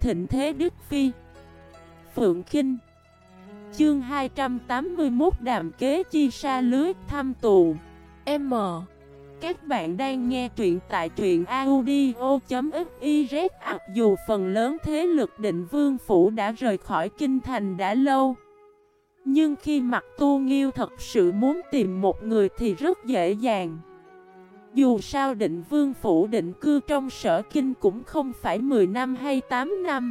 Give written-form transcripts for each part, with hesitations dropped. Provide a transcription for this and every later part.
thịnh thế Đức Phi. Phượng Khinh. Chương 281 Đàm Kế Chi sa lưới thăm tù. M. Các bạn đang nghe truyện tại truyện audio.fiz. Mặc dù phần lớn thế lực Định Vương Phủ đã rời khỏi kinh thành đã lâu, nhưng khi Mặc Tu Nghiêu thật sự muốn tìm một người thì rất dễ dàng. Dù sao Định Vương Phủ định cư trong Sở Kinh cũng không phải 10 năm hay 8 năm,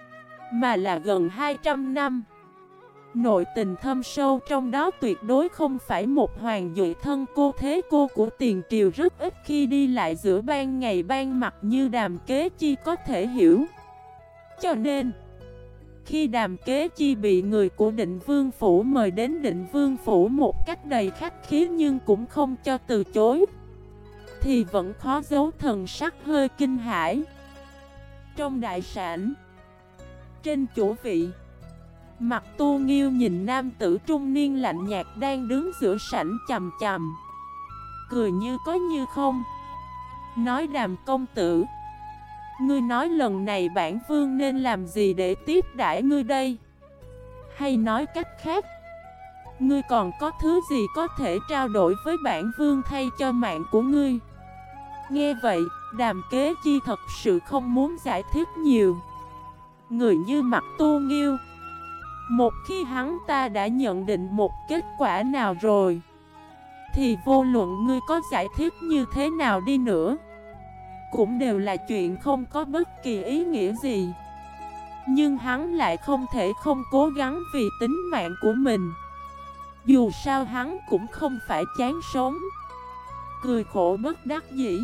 mà là gần 200 năm. Nội tình thâm sâu trong đó tuyệt đối không phải một hoàng duệ thân cô thế cô của tiền triều rất ít khi đi lại giữa ban ngày ban mặt như Đàm Kế Chi có thể hiểu. Cho nên, khi Đàm Kế Chi bị người của Định Vương Phủ mời đến Định Vương Phủ một cách đầy khách khí nhưng cũng không cho từ chối, thì vẫn khó giấu thần sắc hơi kinh hãi. Trong đại sảnh, trên chủ vị, Mặc Tu Nghiêu nhìn nam tử trung niên lạnh nhạt đang đứng giữa sảnh chằm chằm, cười như có như không, nói: Đàm công tử, ngươi nói lần này bản vương nên làm gì để tiếp đãi ngươi đây? Hay nói cách khác, ngươi còn có thứ gì có thể trao đổi với bản vương thay cho mạng của ngươi? Nghe vậy, Đàm Kế Chi thật sự không muốn giải thích nhiều. Người như Mặc Tu Nghiêu, một khi hắn ta đã nhận định một kết quả nào rồi, thì vô luận ngươi có giải thích như thế nào đi nữa, cũng đều là chuyện không có bất kỳ ý nghĩa gì. Nhưng hắn lại không thể không cố gắng vì tính mạng của mình. Dù sao hắn cũng không phải chán sống. Cười khổ bất đắc dĩ,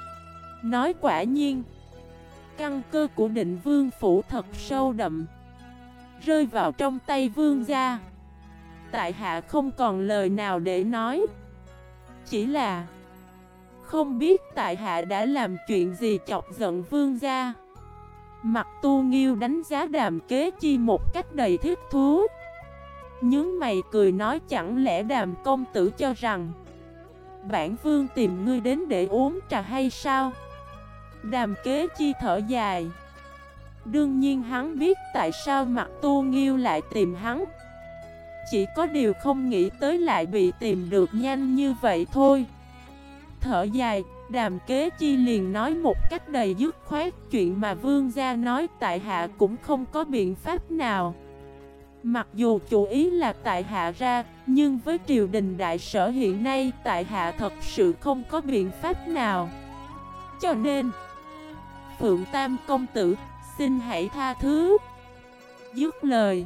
nói: quả nhiên, căn cơ của Định Vương Phủ thật sâu đậm, rơi vào trong tay vương gia, tại hạ không còn lời nào để nói. Chỉ là không biết tại hạ đã làm chuyện gì chọc giận vương gia. Mặc Tu Nghiêu đánh giá Đàm Kế Chi một cách đầy thích thú, nhướng mày cười nói: chẳng lẽ Đàm công tử cho rằng bản vương tìm ngươi đến để uống trà hay sao? Đàm Kế Chi thở dài. Đương nhiên hắn biết tại sao Mặc Tu Nghiêu lại tìm hắn, chỉ có điều không nghĩ tới lại bị tìm được nhanh như vậy thôi. Thở dài, Đàm Kế Chi liền nói một cách đầy dứt khoát: chuyện mà vương gia nói tại hạ cũng không có biện pháp nào. Mặc dù chủ ý là tại hạ ra, nhưng với triều đình đại sở hiện nay tại hạ thật sự không có biện pháp nào. Cho nên, Phượng Tam công tử, xin hãy tha thứ. Dứt lời,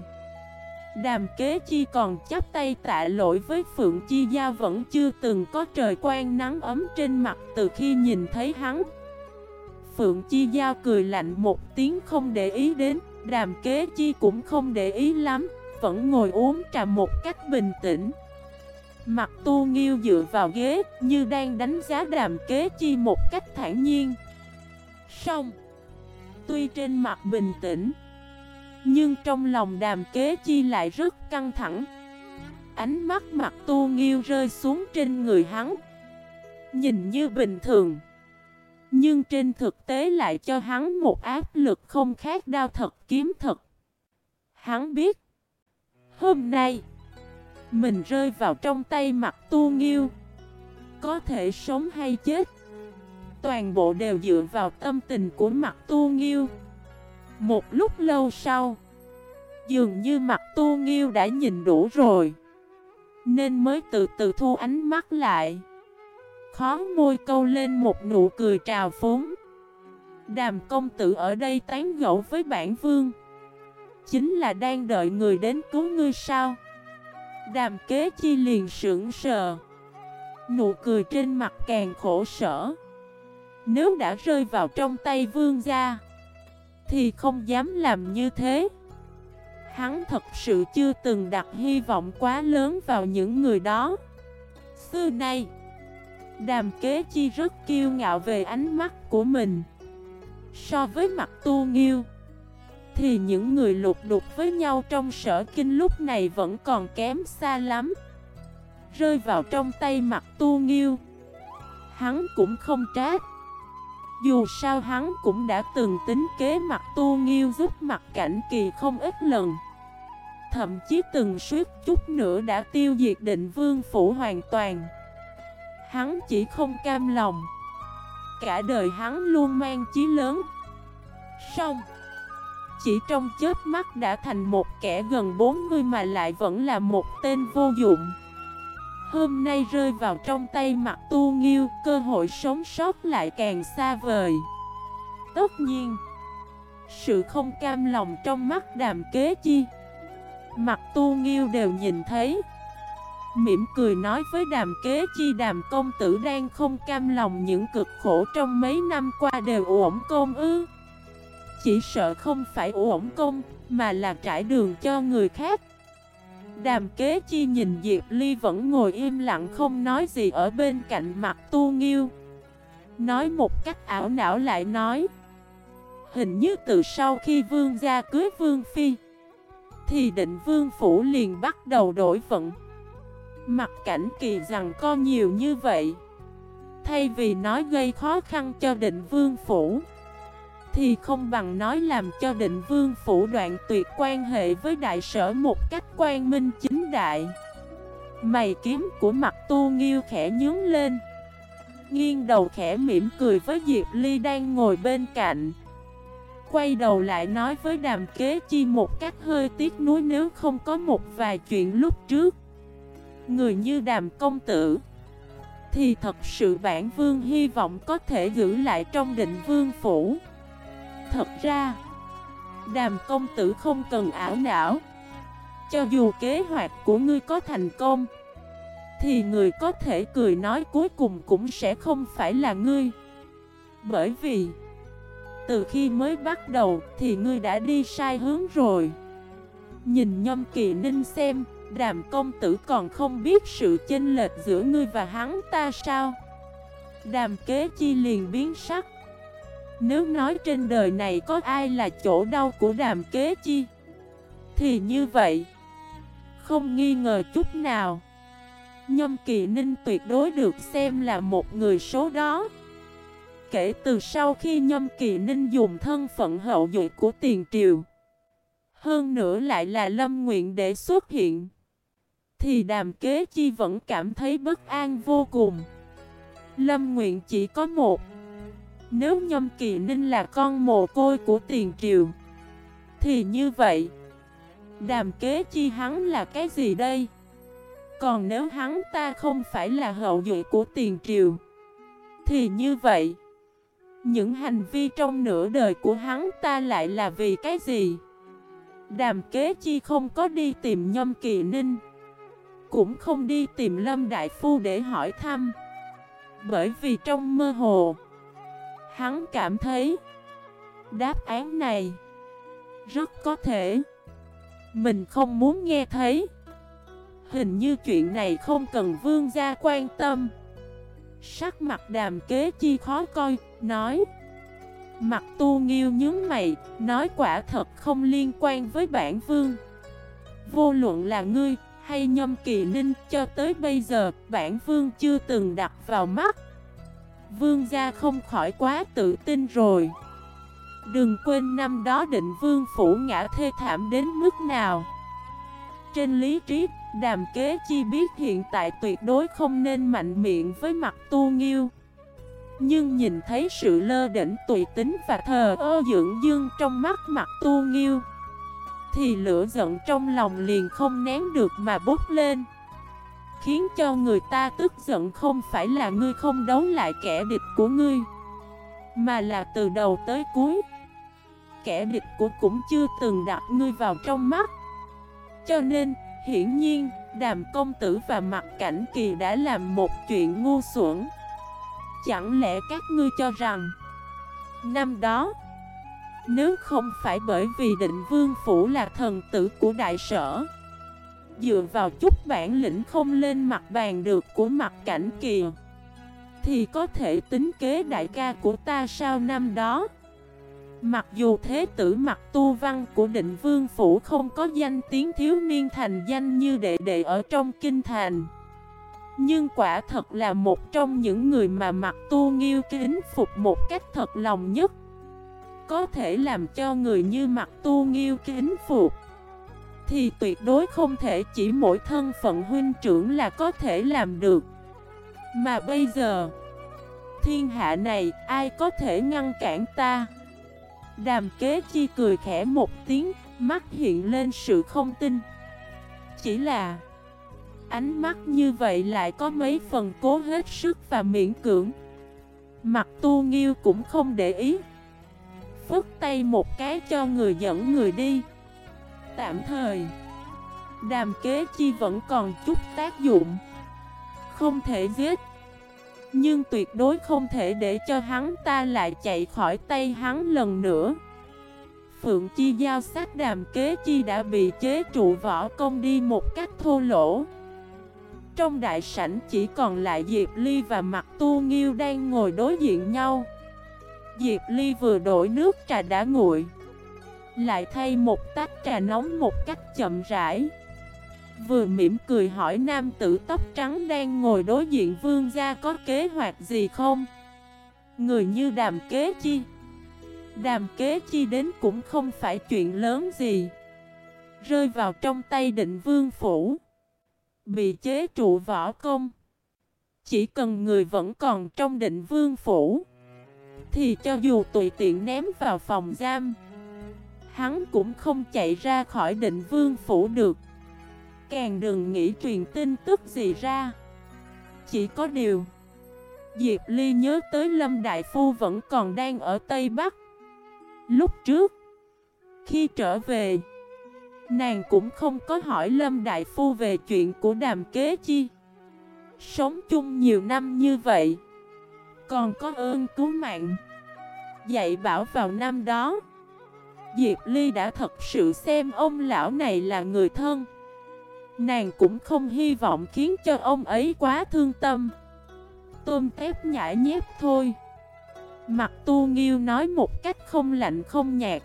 Đàm Kế Chi còn chắp tay tạ lỗi với Phượng Chi Giao vẫn chưa từng có trời quang nắng ấm trên mặt từ khi nhìn thấy hắn. Phượng Chi Giao cười lạnh một tiếng không để ý đến. Đàm Kế Chi cũng không để ý lắm, vẫn ngồi uống trà một cách bình tĩnh. Mặc Tu Nghiêu dựa vào ghế như đang đánh giá Đàm Kế Chi một cách thản nhiên. Song, tuy trên mặt bình tĩnh, nhưng trong lòng Đàm Kế Chi lại rất căng thẳng. Ánh mắt Mặc Tu Nghiêu rơi xuống trên người hắn, nhìn như bình thường, nhưng trên thực tế lại cho hắn một áp lực không khác đao thật kiếm thật. Hắn biết, hôm nay mình rơi vào trong tay Mặc Tu Nghiêu, có thể sống hay chết, toàn bộ đều dựa vào tâm tình của Mặc Tu Nghiêu. Một lúc lâu sau, dường như Mặc Tu Nghiêu đã nhìn đủ rồi, nên mới từ từ thu ánh mắt lại, khó môi câu lên một nụ cười trào phúng. Đàm công tử ở đây tán gẫu với bản vương, chính là đang đợi người đến cứu ngươi sao? Đàm Kế Chi liền sững sờ, nụ cười trên mặt càng khổ sở. Nếu đã rơi vào trong tay vương gia, thì không dám làm như thế. Hắn thật sự chưa từng đặt hy vọng quá lớn vào những người đó. Xưa nay, Đàm Kế Chi rất kiêu ngạo về ánh mắt của mình. So với Mặc Tu Nghiêu, thì những người lục đục với nhau trong Sở Kinh lúc này vẫn còn kém xa lắm. Rơi vào trong tay Mặc Tu Nghiêu, hắn cũng không trách. Dù sao hắn cũng đã từng tính kế Mặc Tu Nghiêu giúp Mặc Cảnh Kỳ không ít lần. Thậm chí từng suýt chút nữa đã tiêu diệt Định Vương phủ hoàn toàn. Hắn chỉ không cam lòng. Cả đời hắn luôn mang chí lớn. Xong, chỉ trong chớp mắt đã thành một kẻ gần 40 mà lại vẫn là một tên vô dụng. Hôm nay rơi vào trong tay Mặc Tu Nghiêu, cơ hội sống sót lại càng xa vời. Tất nhiên, sự không cam lòng trong mắt Đàm Kế Chi, Mặc Tu Nghiêu đều nhìn thấy. Mỉm cười nói với Đàm Kế Chi, Đàm công tử đang không cam lòng những cực khổ trong mấy năm qua đều uổng công ư? Chỉ sợ không phải uổng công, mà là trải đường cho người khác. Đàm Kế Chi nhìn Diệp Ly vẫn ngồi im lặng không nói gì ở bên cạnh Mặc Tu Nghiêu. Nói một cách ảo não lại nói: hình như từ sau khi vương gia cưới vương phi, thì Định Vương phủ liền bắt đầu đổi vận. Mặc Cảnh Kỳ rằng co nhiều như vậy, thay vì nói gây khó khăn cho Định Vương phủ, thì không bằng nói làm cho Định Vương phủ đoạn tuyệt quan hệ với đại sở một cách quang minh chính đại. Mày kiếm của Mặc Tu Nghiêu khẽ nhướng lên, nghiêng đầu khẽ mỉm cười với Diệp Ly đang ngồi bên cạnh. Quay đầu lại nói với Đàm Kế Chi một cách hơi tiếc nuối, nếu không có một vài chuyện lúc trước, người như Đàm công tử, thì thật sự bản vương hy vọng có thể giữ lại trong Định Vương phủ. Thật ra, Đàm công tử không cần ảo não. Cho dù kế hoạch của ngươi có thành công, thì người có thể cười nói cuối cùng cũng sẽ không phải là ngươi. Bởi vì từ khi mới bắt đầu thì ngươi đã đi sai hướng rồi. Nhìn Nhâm Kỳ Ninh xem, Đàm công tử còn không biết sự chênh lệch giữa ngươi và hắn ta sao? Đàm Kế Chi liền biến sắc. Nếu nói trên đời này có ai là chỗ đau của Đàm Kế Chi, thì như vậy, không nghi ngờ chút nào, Nhâm Kỳ Ninh tuyệt đối được xem là một người số đó. Kể từ sau khi Nhâm Kỳ Ninh dùng thân phận hậu duệ của tiền triều, hơn nữa lại là Lâm Nguyện để xuất hiện, thì Đàm Kế Chi vẫn cảm thấy bất an vô cùng. Lâm Nguyện chỉ có một. Nếu Nhâm Kỳ Ninh là con mồ côi của tiền triều, thì như vậy, Đàm Kế Chi hắn là cái gì đây? Còn nếu hắn ta không phải là hậu duệ của tiền triều, thì như vậy, những hành vi trong nửa đời của hắn ta lại là vì cái gì? Đàm Kế Chi không có đi tìm Nhâm Kỳ Ninh, cũng không đi tìm Lâm Đại Phu để hỏi thăm. Bởi vì trong mơ hồ, hắn cảm thấy đáp án này rất có thể mình không muốn nghe thấy. Hình như chuyện này không cần vương gia quan tâm. Sắc mặt Đàm Kế Chi khó coi, nói. Mặc Tu Nghiêu nhướng mày, nói quả thật không liên quan với bản vương. Vô luận là ngươi hay Nhâm Kỳ Ninh, cho tới bây giờ bản vương chưa từng đặt vào mắt. Vương gia không khỏi quá tự tin rồi. Đừng quên năm đó Định Vương phủ ngã thê thảm đến mức nào. Trên lý trí, Đàm Kế Chi biết hiện tại tuyệt đối không nên mạnh miệng với Mặc Tu Nghiêu. Nhưng nhìn thấy sự lơ đễnh tùy tính và thờ ơ dưỡng dương trong mắt Mặc Tu Nghiêu, thì lửa giận trong lòng liền không nén được mà bốc lên. Khiến cho người ta tức giận không phải là ngươi không đấu lại kẻ địch của ngươi, mà là từ đầu tới cuối, kẻ địch của cũng chưa từng đặt ngươi vào trong mắt. Cho nên, hiển nhiên, Đàm công tử và Mặc Cảnh Kỳ đã làm một chuyện ngu xuẩn. Chẳng lẽ các ngươi cho rằng năm đó, nếu không phải bởi vì Định Vương phủ là thần tử của đại sở, dựa vào chút bản lĩnh không lên mặt bàn được của Mặc Cảnh Kỳ, thì có thể tính kế đại ca của ta sao năm đó? Mặc dù thế tử Mặc Tu Văn của Định Vương phủ không có danh tiếng thiếu niên thành danh như đệ đệ ở trong kinh thành, Nhưng quả thật là một trong những người mà Mặc Tu Nghiêu kính phục một cách thật lòng nhất. Có thể làm cho người như Mặc Tu Nghiêu kính phục thì tuyệt đối không thể chỉ mỗi thân phận huynh trưởng là có thể làm được. Mà bây giờ, thiên hạ này ai có thể ngăn cản ta? Đàm Kế Chi cười khẽ một tiếng, mắt hiện lên sự không tin. Chỉ là ánh mắt như vậy lại có mấy phần cố hết sức và miễn cưỡng. Mặc Tu Nghiêu cũng không để ý, phất tay một cái cho người dẫn người đi. Tạm thời Đàm Kế Chi vẫn còn chút tác dụng. Không thể giết, nhưng tuyệt đối không thể để cho hắn ta lại chạy khỏi tay hắn lần nữa. Phượng Chi giao sát Đàm Kế Chi đã bị chế trụ võ công đi một cách thô lỗ. Trong đại sảnh chỉ còn lại Diệp Ly và Mặc Tu Nghiêu đang ngồi đối diện nhau. Diệp Ly vừa đổ nước trà đã nguội, lại thay một tách trà nóng một cách chậm rãi, vừa mỉm cười hỏi nam tử tóc trắng đang ngồi đối diện vương gia có kế hoạch gì không? Người như Đàm Kế Chi, Đàm Kế Chi đến cũng không phải chuyện lớn gì. Rơi vào trong tay Định Vương phủ, bị chế trụ võ công, chỉ cần người vẫn còn trong Định Vương phủ thì cho dù tùy tiện ném vào phòng giam, hắn cũng không chạy ra khỏi Định Vương phủ được. Càng đừng nghĩ truyền tin tức gì ra. Chỉ có điều, Diệp Ly nhớ tới Lâm Đại Phu vẫn còn đang ở Tây Bắc. Lúc trước, khi trở về, nàng cũng không có hỏi Lâm Đại Phu về chuyện của Đàm Kế Chi. Sống chung nhiều năm như vậy, còn có ơn cứu mạng, dạy bảo vào năm đó, Diệp Ly đã thật sự xem ông lão này là người thân. Nàng cũng không hy vọng khiến cho ông ấy quá thương tâm. Tôm tép nhã nhép thôi. Mặc Tu Nghiêu nói một cách không lạnh không nhạt.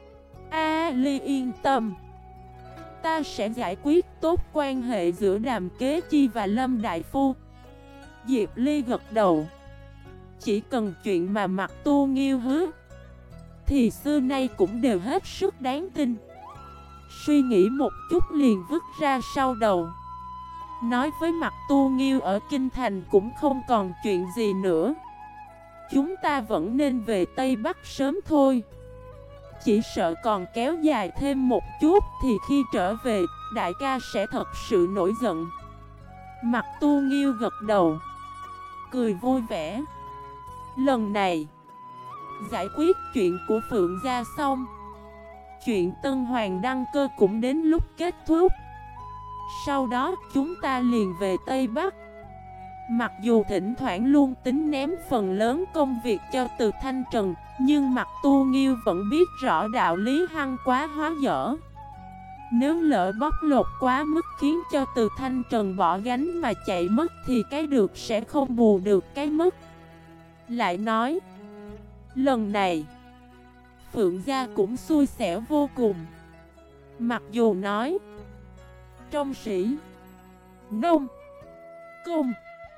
Ly yên tâm, ta sẽ giải quyết tốt quan hệ giữa Đàm Kế Chi và Lâm Đại Phu. Diệp Ly gật đầu. Chỉ cần chuyện mà Mặc Tu Nghiêu hứa thì xưa nay cũng đều hết sức đáng tin. Suy nghĩ một chút liền vứt ra sau đầu. Nói với Mặc Tu Nghiêu ở Kinh Thành cũng không còn chuyện gì nữa. Chúng ta vẫn nên về Tây Bắc sớm thôi. Chỉ sợ còn kéo dài thêm một chút thì khi trở về, đại ca sẽ thật sự nổi giận. Mặc Tu Nghiêu gật đầu, cười vui vẻ. Lần này giải quyết chuyện của Phượng gia xong, chuyện Tân Hoàng đăng cơ cũng đến lúc kết thúc. Sau đó chúng ta liền về Tây Bắc. Mặc dù thỉnh thoảng luôn tính ném phần lớn công việc cho Từ Thanh Trần, nhưng Mặc Tu Nghiêu vẫn biết rõ đạo lý hăng quá hóa dở. Nếu lỡ bóc lột quá mức khiến cho Từ Thanh Trần bỏ gánh mà chạy mất thì cái được sẽ không bù được cái mất. Lại nói, lần này Phượng gia cũng xui xẻo vô cùng. Mặc dù nói trong sĩ, nông, công,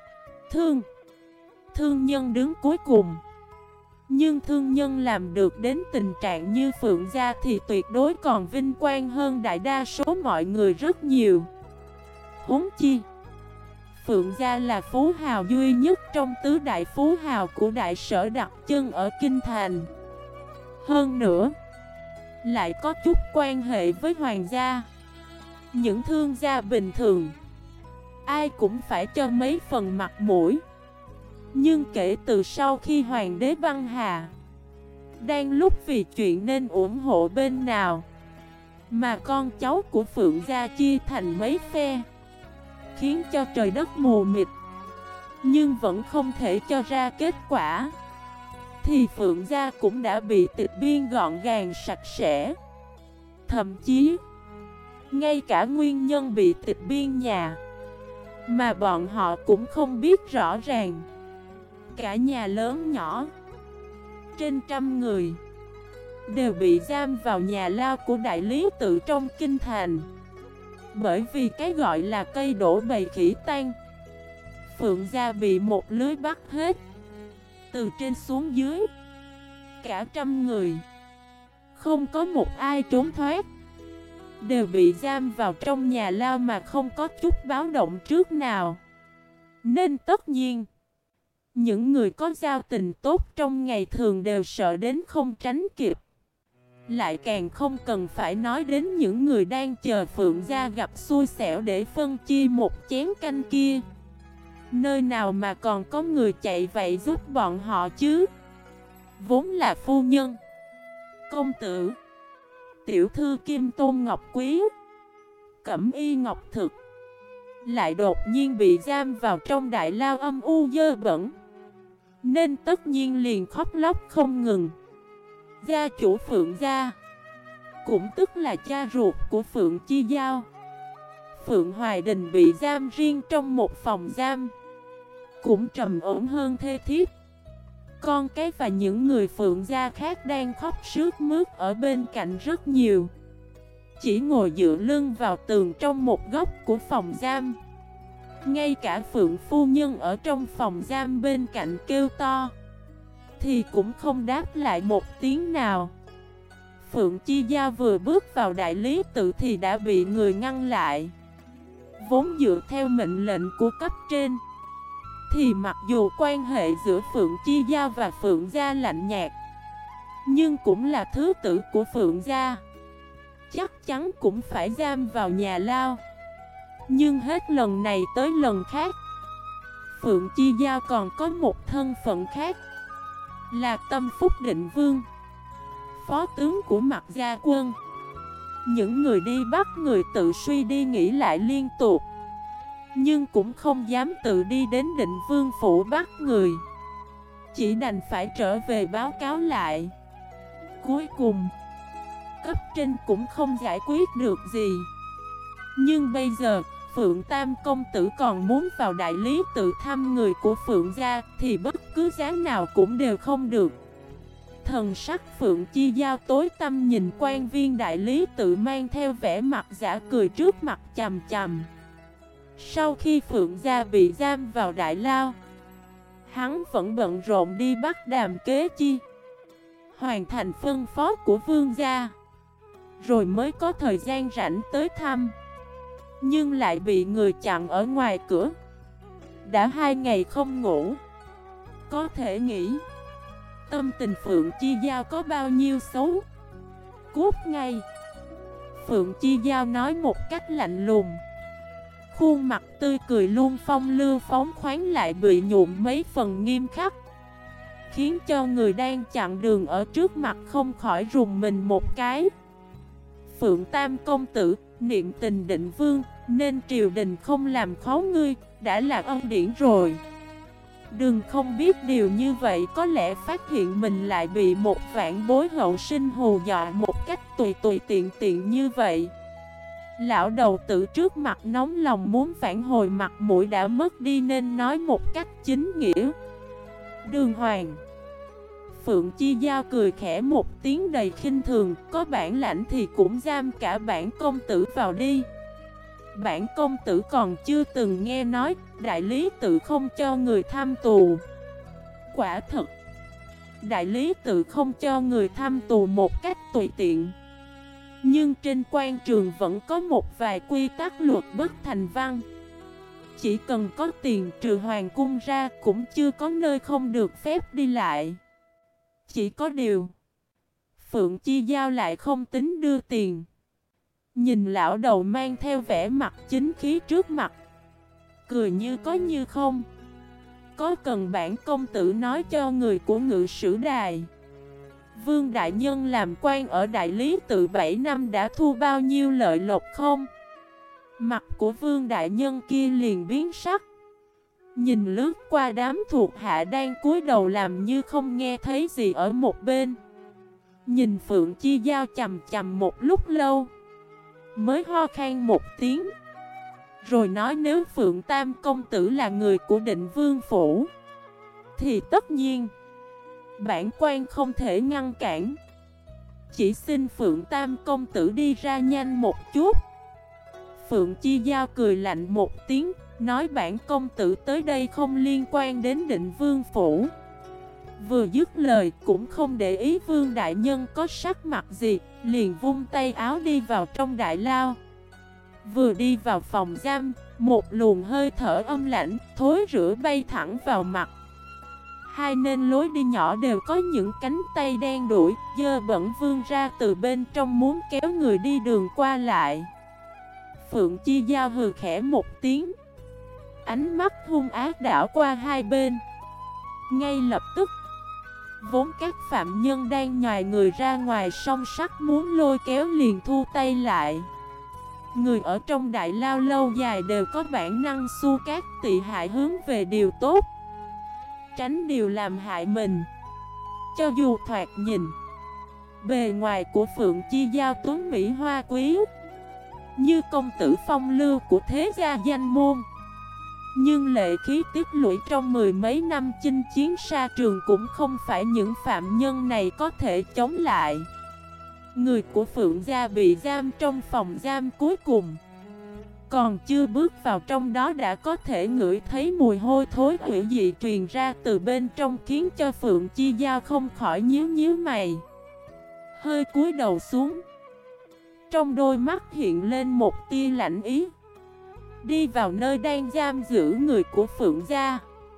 thương nhân đứng cuối cùng, nhưng thương nhân làm được đến tình trạng như Phượng gia thì tuyệt đối còn vinh quang hơn đại đa số mọi người rất nhiều. Huống chi, Phượng gia là phú hào duy nhất trong tứ đại phú hào của đại sở đặt chân ở Kinh Thành. Hơn nữa, lại có chút quan hệ với hoàng gia. Những thương gia bình thường, ai cũng phải cho mấy phần mặt mũi. Nhưng kể từ sau khi hoàng đế băng hà, đang lúc vì chuyện nên ủng hộ bên nào, mà con cháu của Phượng gia chia thành mấy phe, khiến cho trời đất mù mịt, nhưng vẫn không thể cho ra kết quả, thì Phượng gia cũng đã bị tịch biên gọn gàng sạch sẽ. Thậm chí, ngay cả nguyên nhân bị tịch biên nhà mà bọn họ cũng không biết rõ ràng. Cả nhà lớn nhỏ, trên trăm người, đều bị giam vào nhà lao của đại lý tự trong Kinh Thành. Bởi vì cái gọi là cây đổ bầy khỉ tan, Phượng gia bị một lưới bắt hết. Từ trên xuống dưới, cả 100 người, không có một ai trốn thoát, đều bị giam vào trong nhà lao mà không có chút báo động trước nào. Nên tất nhiên, những người có giao tình tốt trong ngày thường đều sợ đến không tránh kịp. Lại càng không cần phải nói đến những người đang chờ Phượng gia gặp xui xẻo để phân chia một chén canh kia. Nơi nào mà còn có người chạy vậy giúp bọn họ chứ? Vốn là phu nhân, công tử, tiểu thư Kim Tôn Ngọc Quý, Cẩm Y Ngọc Thực, lại đột nhiên bị giam vào trong đại lao âm u dơ bẩn, nên tất nhiên liền khóc lóc không ngừng. Gia chủ Phượng gia, cũng tức là cha ruột của Phượng Chi Giao, Phượng Hoài Đình bị giam riêng trong một phòng giam, cũng trầm ổn hơn thê thiếp. Con cái và những người Phượng gia khác đang khóc sướt mướt ở bên cạnh rất nhiều, chỉ ngồi dựa lưng vào tường trong một góc của phòng giam. Ngay cả Phượng phu nhân ở trong phòng giam bên cạnh kêu to, thì cũng không đáp lại một tiếng nào. Phượng Chi Giao vừa bước vào đại lý tự thì đã bị người ngăn lại. Vốn dựa theo mệnh lệnh của cấp trên, thì mặc dù quan hệ giữa Phượng Chi Giao và Phượng gia lạnh nhạt, nhưng cũng là thứ tử của Phượng gia, chắc chắn cũng phải giam vào nhà lao. Nhưng hết lần này tới lần khác, Phượng Chi Giao còn có một thân phận khác, là Tâm Phúc Định Vương, phó tướng của Mạc Gia Quân. Những người đi bắt người tự suy đi nghĩ lại liên tục, nhưng cũng không dám tự đi đến Định Vương phủ bắt người, chỉ đành phải trở về báo cáo lại. Cuối cùng, cấp trên cũng không giải quyết được gì. Nhưng bây giờ, Phượng Tam công tử còn muốn vào đại lý tự thăm người của Phượng gia, thì bất cứ giá nào cũng đều không được. Thần sắc Phượng Chi Giao tối tăm nhìn quan viên đại lý tự mang theo vẻ mặt giả cười trước mặt chằm chằm. Sau khi Phượng gia bị giam vào đại lao, hắn vẫn bận rộn đi bắt Đàm Kế Chi, hoàn thành phân phó của vương gia, rồi mới có thời gian rảnh tới thăm. Nhưng lại bị người chặn ở ngoài cửa. Đã 2 ngày không ngủ, có thể nghĩ tâm tình Phượng Chi Giao có bao nhiêu xấu. Cút ngay, Phượng Chi Giao nói một cách lạnh lùng. Khuôn mặt tươi cười luôn phong lưu phóng khoáng lại bị nhuộm mấy phần nghiêm khắc, khiến cho người đang chặn đường ở trước mặt không khỏi rùng mình một cái. Phượng Tam công tử, niệm tình Định Vương, nên triều đình không làm khó ngươi, đã là ân điển rồi. Đừng không biết điều như vậy, có lẽ phát hiện mình lại bị một vạn bối hậu sinh hù dọa một cách tùy tiện tiện như vậy. Lão đầu tử trước mặt nóng lòng muốn phản hồi, mặt mũi đã mất đi nên nói một cách chính nghĩa. Đường Hoàng. Phượng Chi Giao cười khẽ một tiếng đầy khinh thường, có bản lãnh thì cũng giam cả bản công tử vào đi. Bản công tử còn chưa từng nghe nói đại lý tự không cho người thăm tù. Quả thật, đại lý tự không cho người thăm tù một cách tùy tiện. Nhưng trên quan trường vẫn có một vài quy tắc luật bất thành văn. Chỉ cần có tiền trừ hoàng cung ra cũng chưa có nơi không được phép đi lại. Chỉ có điều, Phượng Chi Giao lại không tính đưa tiền. Nhìn lão đầu mang theo vẻ mặt chính khí trước mặt, cười như có như không. Có cần bản công tử nói cho người của Ngự Sử Đài, Vương đại nhân làm quan ở đại lý tự 7 năm đã thu bao nhiêu lợi lộc không? Mặt của Vương đại nhân kia liền biến sắc, nhìn lướt qua đám thuộc hạ đang cúi đầu làm như không nghe thấy gì ở một bên. Nhìn Phượng Chi Giao chằm chằm một lúc lâu, mới ho khan một tiếng, rồi nói nếu Phượng Tam công tử là người của Định Vương phủ, thì tất nhiên bản quan không thể ngăn cản. Chỉ xin Phượng Tam công tử đi ra nhanh một chút. Phượng Chi Giao cười lạnh một tiếng, nói bản công tử tới đây không liên quan đến Định Vương phủ. Vừa dứt lời cũng không để ý Vương đại nhân có sắc mặt gì, liền vung tay áo đi vào trong đại lao. Vừa đi vào phòng giam, một luồng hơi thở âm lãnh, thối rữa bay thẳng vào mặt. Hai nên lối đi nhỏ đều có những cánh tay đen đuổi, dơ bẩn vươn ra từ bên trong muốn kéo người đi đường qua lại. Phượng Chi Giao hừ khẽ một tiếng, ánh mắt hung ác đảo qua hai bên. Ngay lập tức, vốn các phạm nhân đang nhòi người ra ngoài song sắt muốn lôi kéo liền thu tay lại. Người ở trong đại lao lâu dài đều có bản năng xua các tị hại hướng về điều tốt, tránh điều làm hại mình. Cho dù thoạt nhìn, bề ngoài của Phượng Chi Giao tuấn mỹ hoa quý, như công tử phong lưu của thế gia danh môn, nhưng lệ khí tiết lũy trong mười mấy năm chinh chiến xa trường cũng không phải những phạm nhân này có thể chống lại. Người của Phượng gia bị giam trong phòng giam cuối cùng, còn chưa bước vào trong đó đã có thể ngửi thấy mùi hôi thối hủy dị truyền ra từ bên trong, khiến cho Phượng Chi Giao không khỏi nhíu nhíu mày, hơi cúi đầu xuống. Trong đôi mắt hiện lên một tia lạnh ý. Đi vào nơi đang giam giữ người của Phượng gia,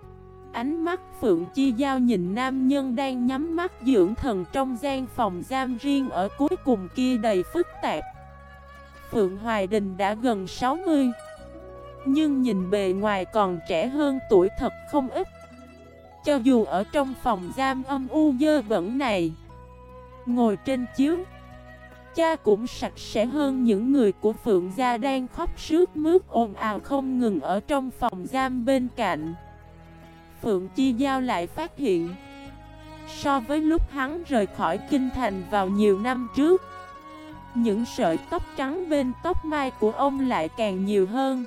ánh mắt Phượng Chi Giao nhìn nam nhân đang nhắm mắt dưỡng thần trong gian phòng giam riêng ở cuối cùng kia đầy phức tạp. Phượng Hoài Đình đã gần 60, nhưng nhìn bề ngoài còn trẻ hơn tuổi thật không ít. Cho dù ở trong phòng giam âm u dơ bẩn này, ngồi trên chiếu, cha cũng sạch sẽ hơn những người của Phượng gia đang khóc sướt mướt ồn ào không ngừng ở trong phòng giam bên cạnh. Phượng Chi Giao lại phát hiện, so với lúc hắn rời khỏi kinh thành vào nhiều năm trước, những sợi tóc trắng bên tóc mai của ông lại càng nhiều hơn.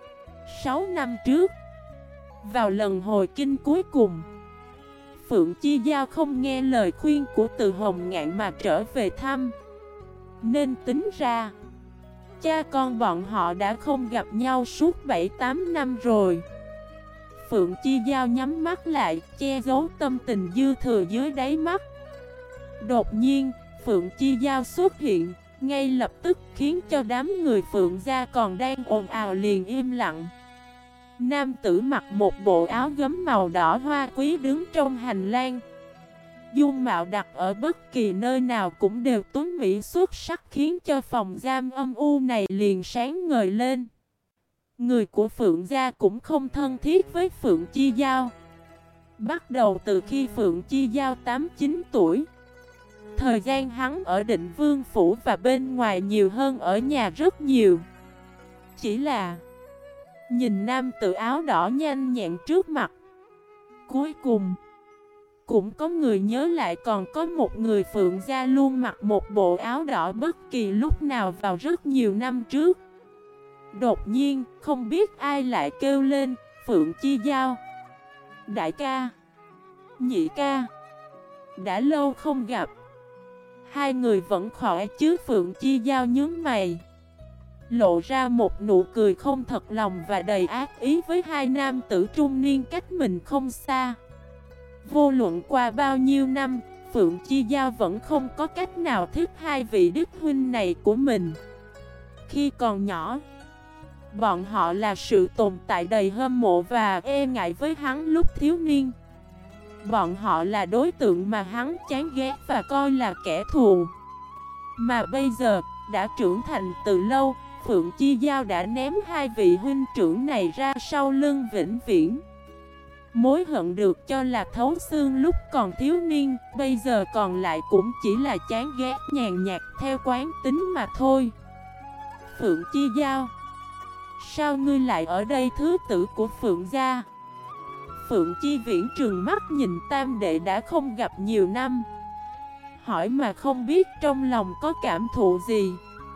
6 năm trước, vào lần hồi kinh cuối cùng, Phượng Chi Giao không nghe lời khuyên của Từ Hồng Ngạn mà trở về thăm. Nên tính ra, cha con bọn họ đã không gặp nhau suốt 7-8 năm rồi. Phượng Chi Giao nhắm mắt lại, che giấu tâm tình dư thừa dưới đáy mắt. Đột nhiên, Phượng Chi Giao xuất hiện, ngay lập tức khiến cho đám người Phượng gia còn đang ồn ào liền im lặng. Nam tử mặc một bộ áo gấm màu đỏ hoa quý đứng trong hành lang. Dung mạo đặt ở bất kỳ nơi nào cũng đều tuấn mỹ xuất sắc, khiến cho phòng giam âm u này liền sáng ngời lên. Người của Phượng gia cũng không thân thiết với Phượng Chi Giao. Bắt đầu từ khi Phượng Chi Giao 8-9 tuổi, thời gian hắn ở Định Vương phủ và bên ngoài nhiều hơn ở nhà rất nhiều. Chỉ là nhìn nam tử áo đỏ nhanh nhẹn trước mặt, cuối cùng cũng có người nhớ lại còn có một người Phượng gia luôn mặc một bộ áo đỏ bất kỳ lúc nào vào rất nhiều năm trước. Đột nhiên, không biết ai lại kêu lên, Phượng Chi Giao, đại ca, nhị ca, đã lâu không gặp. Hai người vẫn khỏe chứ? Phượng Chi Giao nhướng mày, lộ ra một nụ cười không thật lòng và đầy ác ý với hai nam tử trung niên cách mình không xa. Vô luận qua bao nhiêu năm, Phượng Chi Giao vẫn không có cách nào thích hai vị đức huynh này của mình. Khi còn nhỏ, bọn họ là sự tồn tại đầy hâm mộ và e ngại với hắn lúc thiếu niên. Bọn họ là đối tượng mà hắn chán ghét và coi là kẻ thù. Mà bây giờ, đã trưởng thành từ lâu, Phượng Chi Giao đã ném hai vị huynh trưởng này ra sau lưng vĩnh viễn. Mối hận được cho là thấu xương lúc còn thiếu niên, bây giờ còn lại cũng chỉ là chán ghét nhàn nhạt theo quán tính mà thôi. Phượng Chi Giao, sao ngươi lại ở đây, thứ tử của Phượng gia? Phượng Chi Viễn trừng mắt nhìn tam đệ đã không gặp nhiều năm, hỏi mà không biết trong lòng có cảm thụ gì.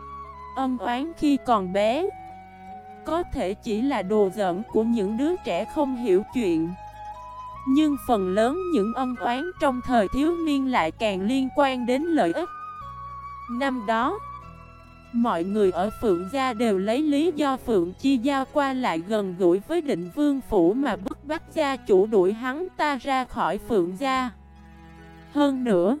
Ân oán khi còn bé có thể chỉ là đồ giỡn của những đứa trẻ không hiểu chuyện, nhưng phần lớn những ân oán trong thời thiếu niên lại càng liên quan đến lợi ích. Năm đó, Mọi người ở Phượng gia đều lấy lý do Phượng Chi Giao qua lại gần gũi với Định Vương phủ mà bức bách gia chủ đuổi hắn ta ra khỏi Phượng gia. Hơn nữa,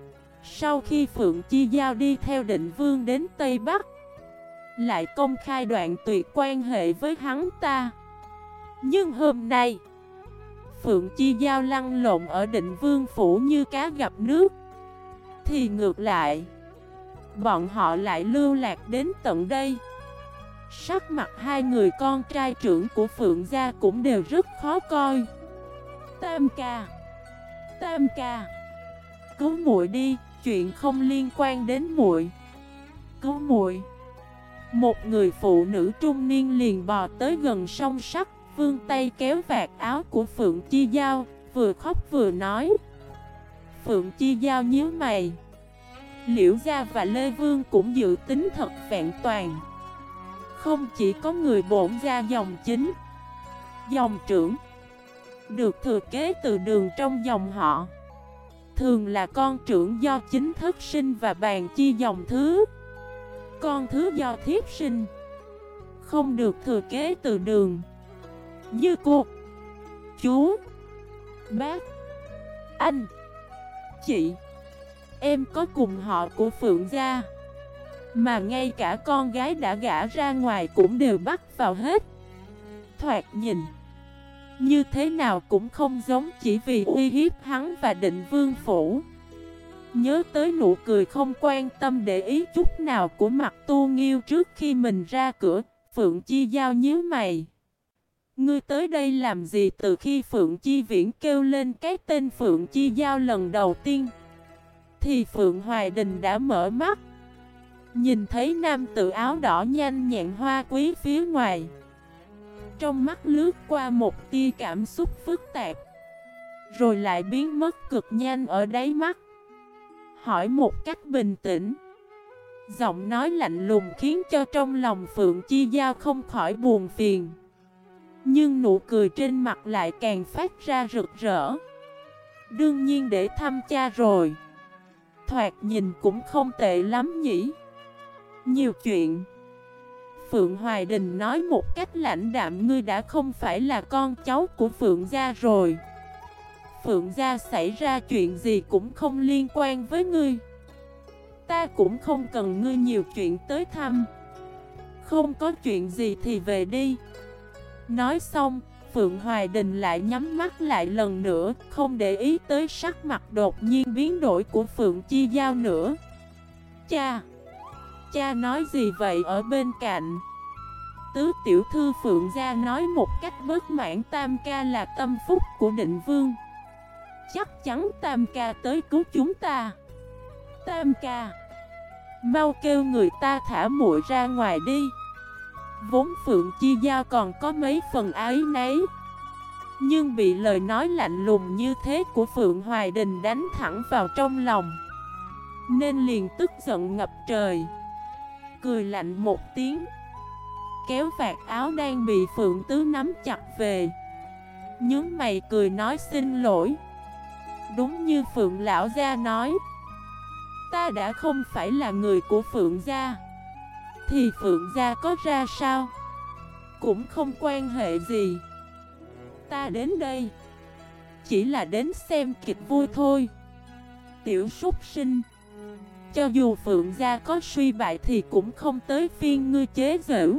sau khi Phượng Chi Giao đi theo Định Vương đến Tây Bắc, lại công khai đoạn tuyệt quan hệ với hắn ta. Nhưng hôm nay, Phượng Chi Giao lăn lộn ở Định Vương phủ như cá gặp nước, thì ngược lại, bọn họ lại lưu lạc đến tận đây. Sắc mặt hai người con trai trưởng của Phượng gia cũng đều rất khó coi. Tam ca, Tam ca, cứu muội đi, chuyện không liên quan đến muội. Cứu muội. Một người phụ nữ trung niên liền bò tới gần song sắt, vươn tay kéo vạt áo của Phượng Chi Giao, vừa khóc vừa nói. Phượng Chi Giao nhíu mày. Liễu gia và Lê Vương cũng dự tính thật vẹn toàn. Không chỉ có người bổn gia dòng chính, dòng trưởng, được thừa kế từ đường trong dòng họ, thường là con trưởng do chính thất sinh và bàn chi dòng thứ. Con thứ do thiếp sinh, không được thừa kế từ đường. Như cô, chú, bác, anh, chị, em có cùng họ của Phượng gia, mà ngay cả con gái đã gả ra ngoài cũng đều bắt vào hết. Thoạt nhìn, như thế nào cũng không giống chỉ vì uy hiếp hắn và Định Vương phủ. Nhớ tới nụ cười không quan tâm để ý chút nào của Mặc Tu Nghiêu trước khi mình ra cửa, Phượng Chi Giao nhíu mày. Ngươi tới đây làm gì? Từ khi Phượng Chi Viễn kêu lên cái tên Phượng Chi Giao lần đầu tiên, thì Phượng Hoài Đình đã mở mắt. Nhìn thấy nam tử áo đỏ nhanh nhẹn hoa quý phía ngoài, trong mắt lướt qua một tia cảm xúc phức tạp, rồi lại biến mất cực nhanh ở đáy mắt. Hỏi một cách bình tĩnh, giọng nói lạnh lùng khiến cho trong lòng Phượng Chi Giao không khỏi buồn phiền. Nhưng nụ cười trên mặt lại càng phát ra rực rỡ. Đương nhiên để thăm cha rồi. Thoạt nhìn cũng không tệ lắm nhỉ. Nhiều chuyện. Phượng Hoài Đình nói một cách lãnh đạm. Ngươi đã không phải là con cháu của Phượng gia rồi. Phượng gia xảy ra chuyện gì cũng không liên quan với ngươi. Ta cũng không cần ngươi nhiều chuyện tới thăm. Không có chuyện gì thì về đi. Nói xong, Phượng Hoài Đình lại nhắm mắt lại lần nữa, không để ý tới sắc mặt đột nhiên biến đổi của Phượng Chi Giao nữa. Cha! Cha nói gì vậy? Ở bên cạnh, tứ tiểu thư Phượng gia nói một cách bất mãn, Tam ca là tâm phúc của Định Vương. Chắc chắn Tam ca tới cứu chúng ta. Tam ca, mau kêu người ta thả muội ra ngoài đi. Vốn Phượng Chi Giao còn có mấy phần áy náy, nhưng bị lời nói lạnh lùng như thế của Phượng Hoài Đình đánh thẳng vào trong lòng, nên liền tức giận ngập trời, cười lạnh một tiếng, kéo vạt áo đang bị Phượng Tứ nắm chặt về, nhướng mày cười nói xin lỗi. Đúng như Phượng lão gia nói, ta đã không phải là người của Phượng gia, thì Phượng gia có ra sao cũng không quan hệ gì. Ta đến đây chỉ là đến xem kịch vui thôi. Tiểu súc sinh, cho dù Phượng gia có suy bại thì cũng không tới phiên ngươi chế giễu.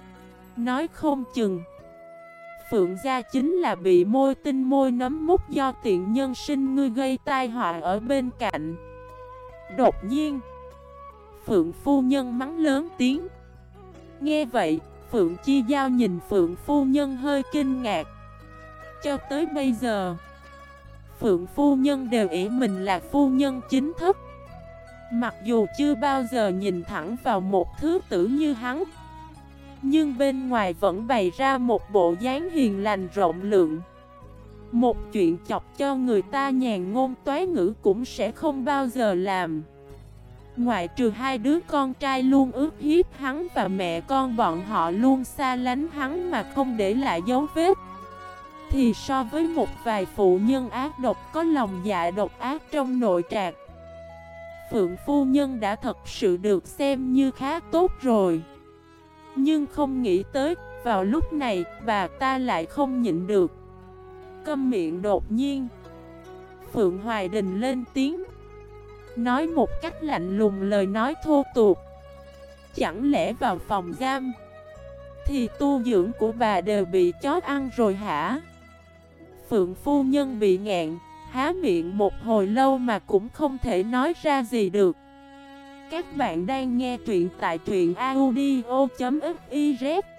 Nói không chừng Phượng gia chính là bị môi tinh môi nấm mút do tiện nhân sinh ngươi gây tai họa ở bên cạnh. Đột nhiên Phượng phu nhân mắng lớn tiếng. Nghe vậy, Phượng Chi Giao nhìn Phượng phu nhân hơi kinh ngạc. Cho tới bây giờ, Phượng phu nhân đều ỷ mình là phu nhân chính thức, mặc dù chưa bao giờ nhìn thẳng vào một thứ tử như hắn, nhưng bên ngoài vẫn bày ra một bộ dáng hiền lành rộng lượng. Một chuyện chọc cho người ta nhàn ngôn toái ngữ cũng sẽ không bao giờ làm. Ngoại trừ hai đứa con trai luôn ức hiếp hắn và mẹ con bọn họ luôn xa lánh hắn mà không để lại dấu vết, thì so với một vài phụ nhân ác độc có lòng dạ độc ác trong nội trạc, Phượng phu nhân đã thật sự được xem như khá tốt rồi. Nhưng không nghĩ tới, vào lúc này, bà ta lại không nhịn được. Câm miệng. Đột nhiên Phượng Hoài Đình lên tiếng, nói một cách lạnh lùng lời nói thô tục. Chẳng lẽ vào phòng giam thì tu dưỡng của bà đều bị chó ăn rồi hả? Phượng phu nhân bị ngẹn, há miệng một hồi lâu mà cũng không thể nói ra gì được. Các bạn đang nghe truyện tại truyện audio.fif